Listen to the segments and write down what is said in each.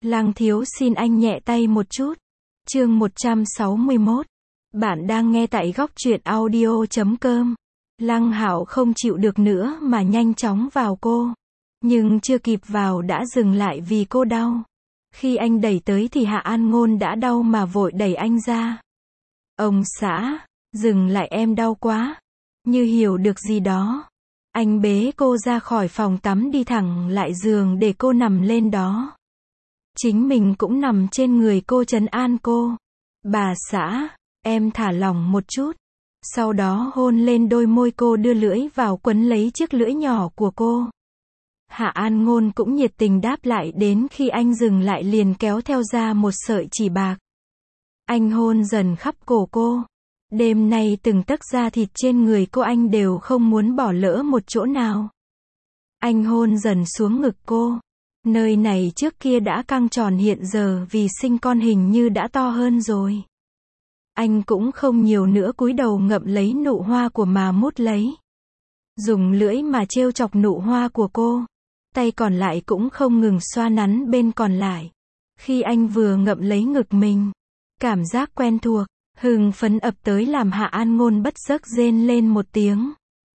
Lăng thiếu xin anh nhẹ tay một chút. Chương 161. Bạn đang nghe tại góc truyện audio.com. Lăng Hạo không chịu được nữa mà nhanh chóng vào cô. Nhưng chưa kịp vào đã dừng lại vì cô đau. Khi anh đẩy tới thì Hạ An Ngôn đã đau mà vội đẩy anh ra. Ông xã, dừng lại, em đau quá. Như hiểu được gì đó. Anh bế cô ra khỏi phòng tắm đi thẳng lại giường để cô nằm lên đó. Chính mình cũng nằm trên người cô trấn an cô. Bà xã, em thả lỏng một chút. Sau đó hôn lên đôi môi cô, đưa lưỡi vào quấn lấy chiếc lưỡi nhỏ của cô. Hạ An Ngôn cũng nhiệt tình đáp lại, đến khi anh dừng lại liền kéo theo ra một sợi chỉ bạc. Anh hôn dần khắp cổ cô. Đêm nay từng tấc da thịt trên người cô anh đều không muốn bỏ lỡ một chỗ nào. Anh hôn dần xuống ngực cô. Nơi này trước kia đã căng tròn, hiện giờ vì sinh con hình như đã to hơn rồi. Anh cũng không nhiều nữa, cúi đầu ngậm lấy nụ hoa của mà mút lấy. Dùng lưỡi mà trêu chọc nụ hoa của cô. Tay còn lại cũng không ngừng xoa nắn bên còn lại. Khi anh vừa ngậm lấy ngực mình, cảm giác quen thuộc, hưng phấn ập tới làm Hạ An Ngôn bất giác rên lên một tiếng.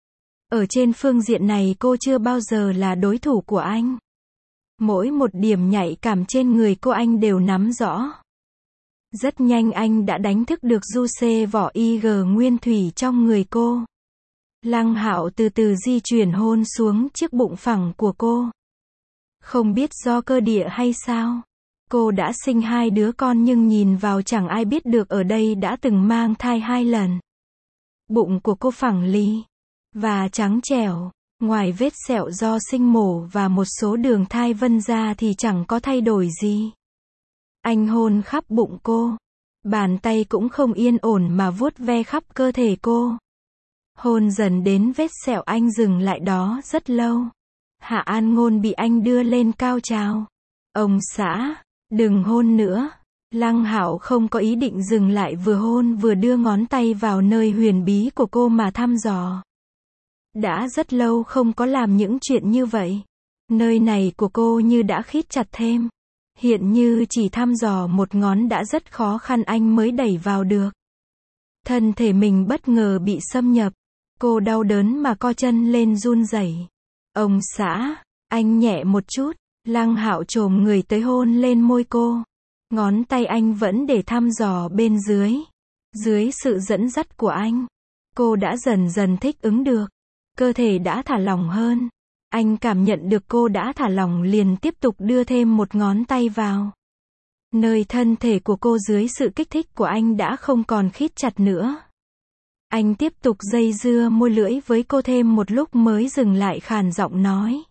Ở trên phương diện này cô chưa bao giờ là đối thủ của anh. Mỗi một điểm nhạy cảm trên người cô anh đều nắm rõ. Rất nhanh anh đã đánh thức được du xê vỏ IG nguyên thủy trong người cô. Lăng Hạo từ từ di chuyển hôn xuống chiếc bụng phẳng của cô. Không biết do cơ địa hay sao, cô đã sinh 2 đứa con nhưng nhìn vào chẳng ai biết được ở đây đã từng mang thai 2 lần. Bụng của cô phẳng lì và trắng trẻo, ngoài vết sẹo do sinh mổ và một số đường thai vân ra thì chẳng có thay đổi gì. Anh hôn khắp bụng cô, bàn tay cũng không yên ổn mà vuốt ve khắp cơ thể cô. Hôn dần đến vết sẹo anh dừng lại đó rất lâu. Hạ An Ngôn bị anh đưa lên cao trào. Ông xã, đừng hôn nữa. Lăng Hạo không có ý định dừng lại, vừa hôn vừa đưa ngón tay vào nơi huyền bí của cô mà thăm dò. Đã rất lâu không có làm những chuyện như vậy. Nơi này của cô như đã khít chặt thêm. Hiện như chỉ thăm dò một ngón đã rất khó khăn anh mới đẩy vào được. Thân thể mình bất ngờ bị xâm nhập. Cô đau đớn mà co chân lên run rẩy. Ông xã, anh nhẹ một chút. Lăng Hạo chồm người tới hôn lên môi cô. Ngón tay anh vẫn để thăm dò bên dưới. Dưới sự dẫn dắt của anh, cô đã dần dần thích ứng được. Cơ thể đã thả lỏng hơn. Anh cảm nhận được cô đã thả lỏng liền tiếp tục đưa thêm một ngón tay vào. Nơi thân thể của cô dưới sự kích thích của anh đã không còn khít chặt nữa. Anh tiếp tục dây dưa môi lưỡi với cô thêm một lúc mới dừng lại, khàn giọng nói.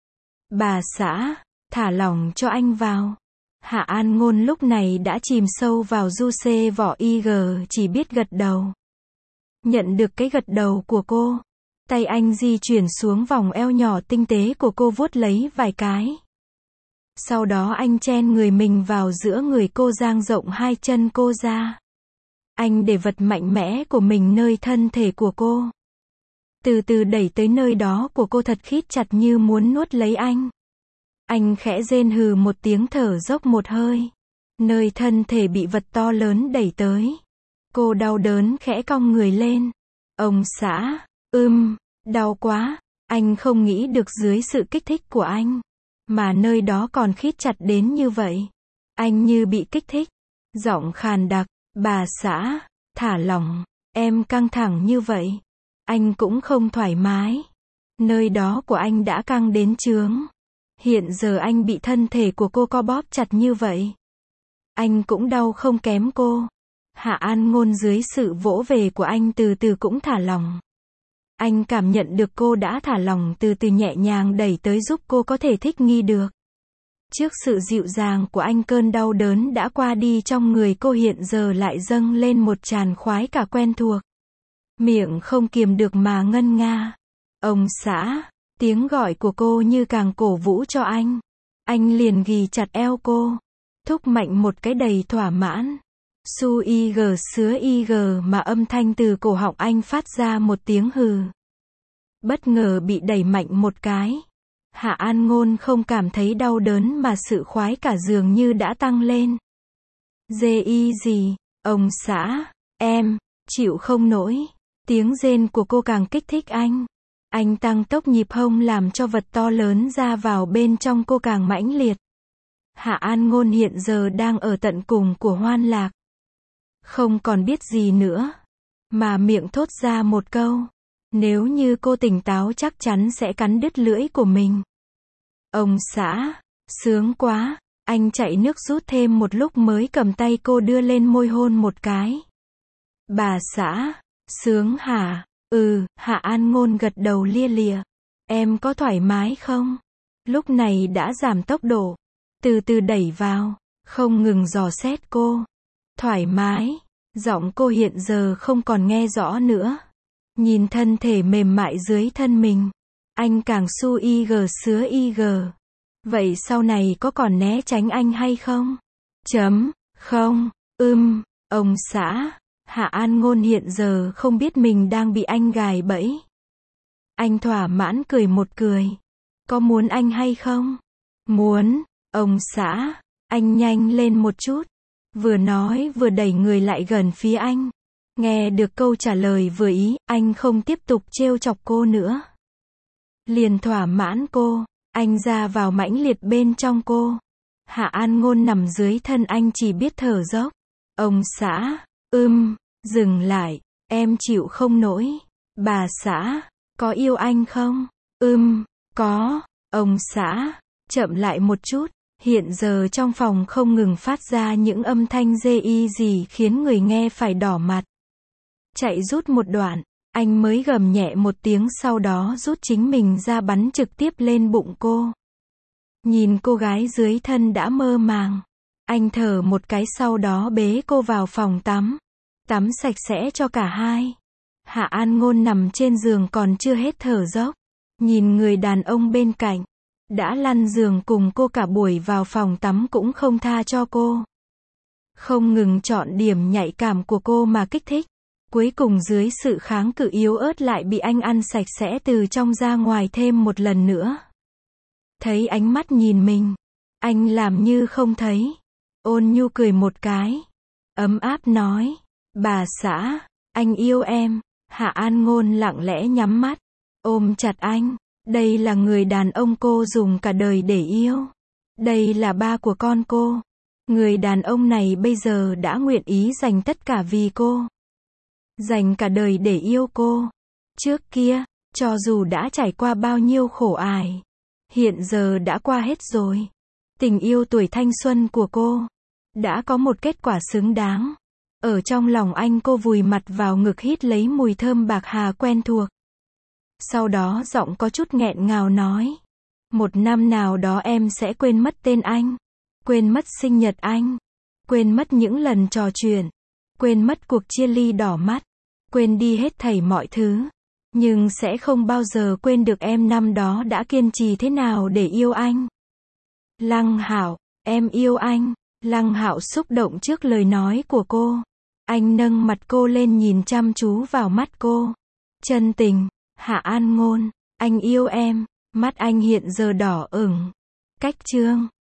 Bà xã, thả lỏng cho anh vào. Hạ An Ngôn lúc này đã chìm sâu vào du xê vỏ IG, chỉ biết gật đầu. Nhận được cái gật đầu của cô, tay anh di chuyển xuống vòng eo nhỏ tinh tế của cô, vuốt lấy vài cái. Sau đó anh chen người mình vào giữa người cô, dang rộng 2 chân cô ra. Anh để vật mạnh mẽ của mình nơi thân thể của cô. Từ từ đẩy tới nơi đó của cô thật khít chặt như muốn nuốt lấy anh. Anh khẽ rên hừ một tiếng, thở dốc một hơi. Nơi thân thể bị vật to lớn đẩy tới. Cô đau đớn khẽ cong người lên. Ông xã, đau quá. Anh không nghĩ được dưới sự kích thích của anh, mà nơi đó còn khít chặt đến như vậy. Anh như bị kích thích. Giọng khàn đặc, bà xã, thả lỏng, em căng thẳng như vậy. Anh cũng không thoải mái. Nơi đó của anh đã căng đến chướng. Hiện giờ anh bị thân thể của cô co bóp chặt như vậy. Anh cũng đau không kém cô. Hạ An Ngôn dưới sự vỗ về của anh từ từ cũng thả lỏng. Anh cảm nhận được cô đã thả lỏng, từ từ nhẹ nhàng đẩy tới giúp cô có thể thích nghi được. Trước sự dịu dàng của anh, cơn đau đớn đã qua đi, trong người cô hiện giờ lại dâng lên một tràn khoái cả quen thuộc. Miệng không kiềm được mà ngân nga. Ông xã, tiếng gọi của cô như càng cổ vũ cho anh. Anh liền ghì chặt eo cô, thúc mạnh một cái đầy thỏa mãn. Su IG sứa IG mà âm thanh từ cổ họng anh phát ra một tiếng hừ. Bất ngờ bị đẩy mạnh một cái. Hạ An Ngôn không cảm thấy đau đớn mà sự khoái cả dường như đã tăng lên. Dê y gì, ông xã, em, chịu không nổi. Tiếng rên của cô càng kích thích anh. Anh tăng tốc nhịp hông làm cho vật to lớn ra vào bên trong cô càng mãnh liệt. Hạ An Ngôn hiện giờ đang ở tận cùng của hoan lạc. Không còn biết gì nữa. Mà miệng thốt ra một câu. Nếu như cô tỉnh táo chắc chắn sẽ cắn đứt lưỡi của mình. Ông xã, sướng quá. Anh chạy nước rút thêm một lúc mới cầm tay cô đưa lên môi hôn một cái. Bà xã, sướng hả? Hạ An Ngôn gật đầu lia lịa. Em có thoải mái không? Lúc này đã giảm tốc độ. Từ từ đẩy vào, không ngừng dò xét cô. Thoải mái. Giọng cô hiện giờ không còn nghe rõ nữa. Nhìn thân thể mềm mại dưới thân mình. Anh càng su ig sứa ig. Vậy sau này có còn né tránh anh hay không? Không, ông xã. Hạ An Ngôn hiện giờ không biết mình đang bị anh gài bẫy. Anh thỏa mãn cười một cười. Có muốn anh hay không? Muốn, ông xã. Anh nhanh lên một chút. Vừa nói vừa đẩy người lại gần phía anh. Nghe được câu trả lời vừa ý, anh không tiếp tục trêu chọc cô nữa. Liền thỏa mãn cô. Anh ra vào mãnh liệt bên trong cô. Hạ An Ngôn nằm dưới thân anh chỉ biết thở dốc. Ông xã, dừng lại, em chịu không nổi. Bà xã, có yêu anh không? Có, ông xã, chậm lại một chút. Hiện giờ trong phòng không ngừng phát ra những âm thanh dê y gì khiến người nghe phải đỏ mặt. Chạy rút một đoạn, anh mới gầm nhẹ một tiếng sau đó rút chính mình ra bắn trực tiếp lên bụng cô. Nhìn cô gái dưới thân đã mơ màng. Anh thở một cái sau đó bế cô vào phòng tắm. Tắm sạch sẽ cho cả hai. Hạ An Ngôn nằm trên giường còn chưa hết thở dốc. Nhìn người đàn ông bên cạnh. Đã lăn giường cùng cô cả buổi vào phòng tắm cũng không tha cho cô. Không ngừng chọn điểm nhạy cảm của cô mà kích thích. Cuối cùng dưới sự kháng cự yếu ớt lại bị anh ăn sạch sẽ từ trong ra ngoài thêm một lần nữa. Thấy ánh mắt nhìn mình. Anh làm như không thấy. Ôn nhu cười một cái. Ấm áp nói. Bà xã, anh yêu em. Hạ An Ngôn lặng lẽ nhắm mắt. Ôm chặt anh. Đây là người đàn ông cô dùng cả đời để yêu. Đây là ba của con cô. Người đàn ông này bây giờ đã nguyện ý dành tất cả vì cô. Dành cả đời để yêu cô. Trước kia, cho dù đã trải qua bao nhiêu khổ ải, hiện giờ đã qua hết rồi. Tình yêu tuổi thanh xuân của cô đã có một kết quả xứng đáng. Ở trong lòng anh cô vùi mặt vào ngực hít lấy mùi thơm bạc hà quen thuộc. Sau đó giọng có chút nghẹn ngào nói. Một năm nào đó em sẽ quên mất tên anh. Quên mất sinh nhật anh. Quên mất những lần trò chuyện. Quên mất cuộc chia ly đỏ mắt. Quên đi hết thảy mọi thứ. Nhưng sẽ không bao giờ quên được em năm đó đã kiên trì thế nào để yêu anh. Lăng Hạo, em yêu anh. Lăng Hạo xúc động trước lời nói của cô. Anh nâng mặt cô lên nhìn chăm chú vào mắt cô. Chân tình, Hạ An Ngôn, anh yêu em. Mắt anh hiện giờ đỏ ửng. Cách chương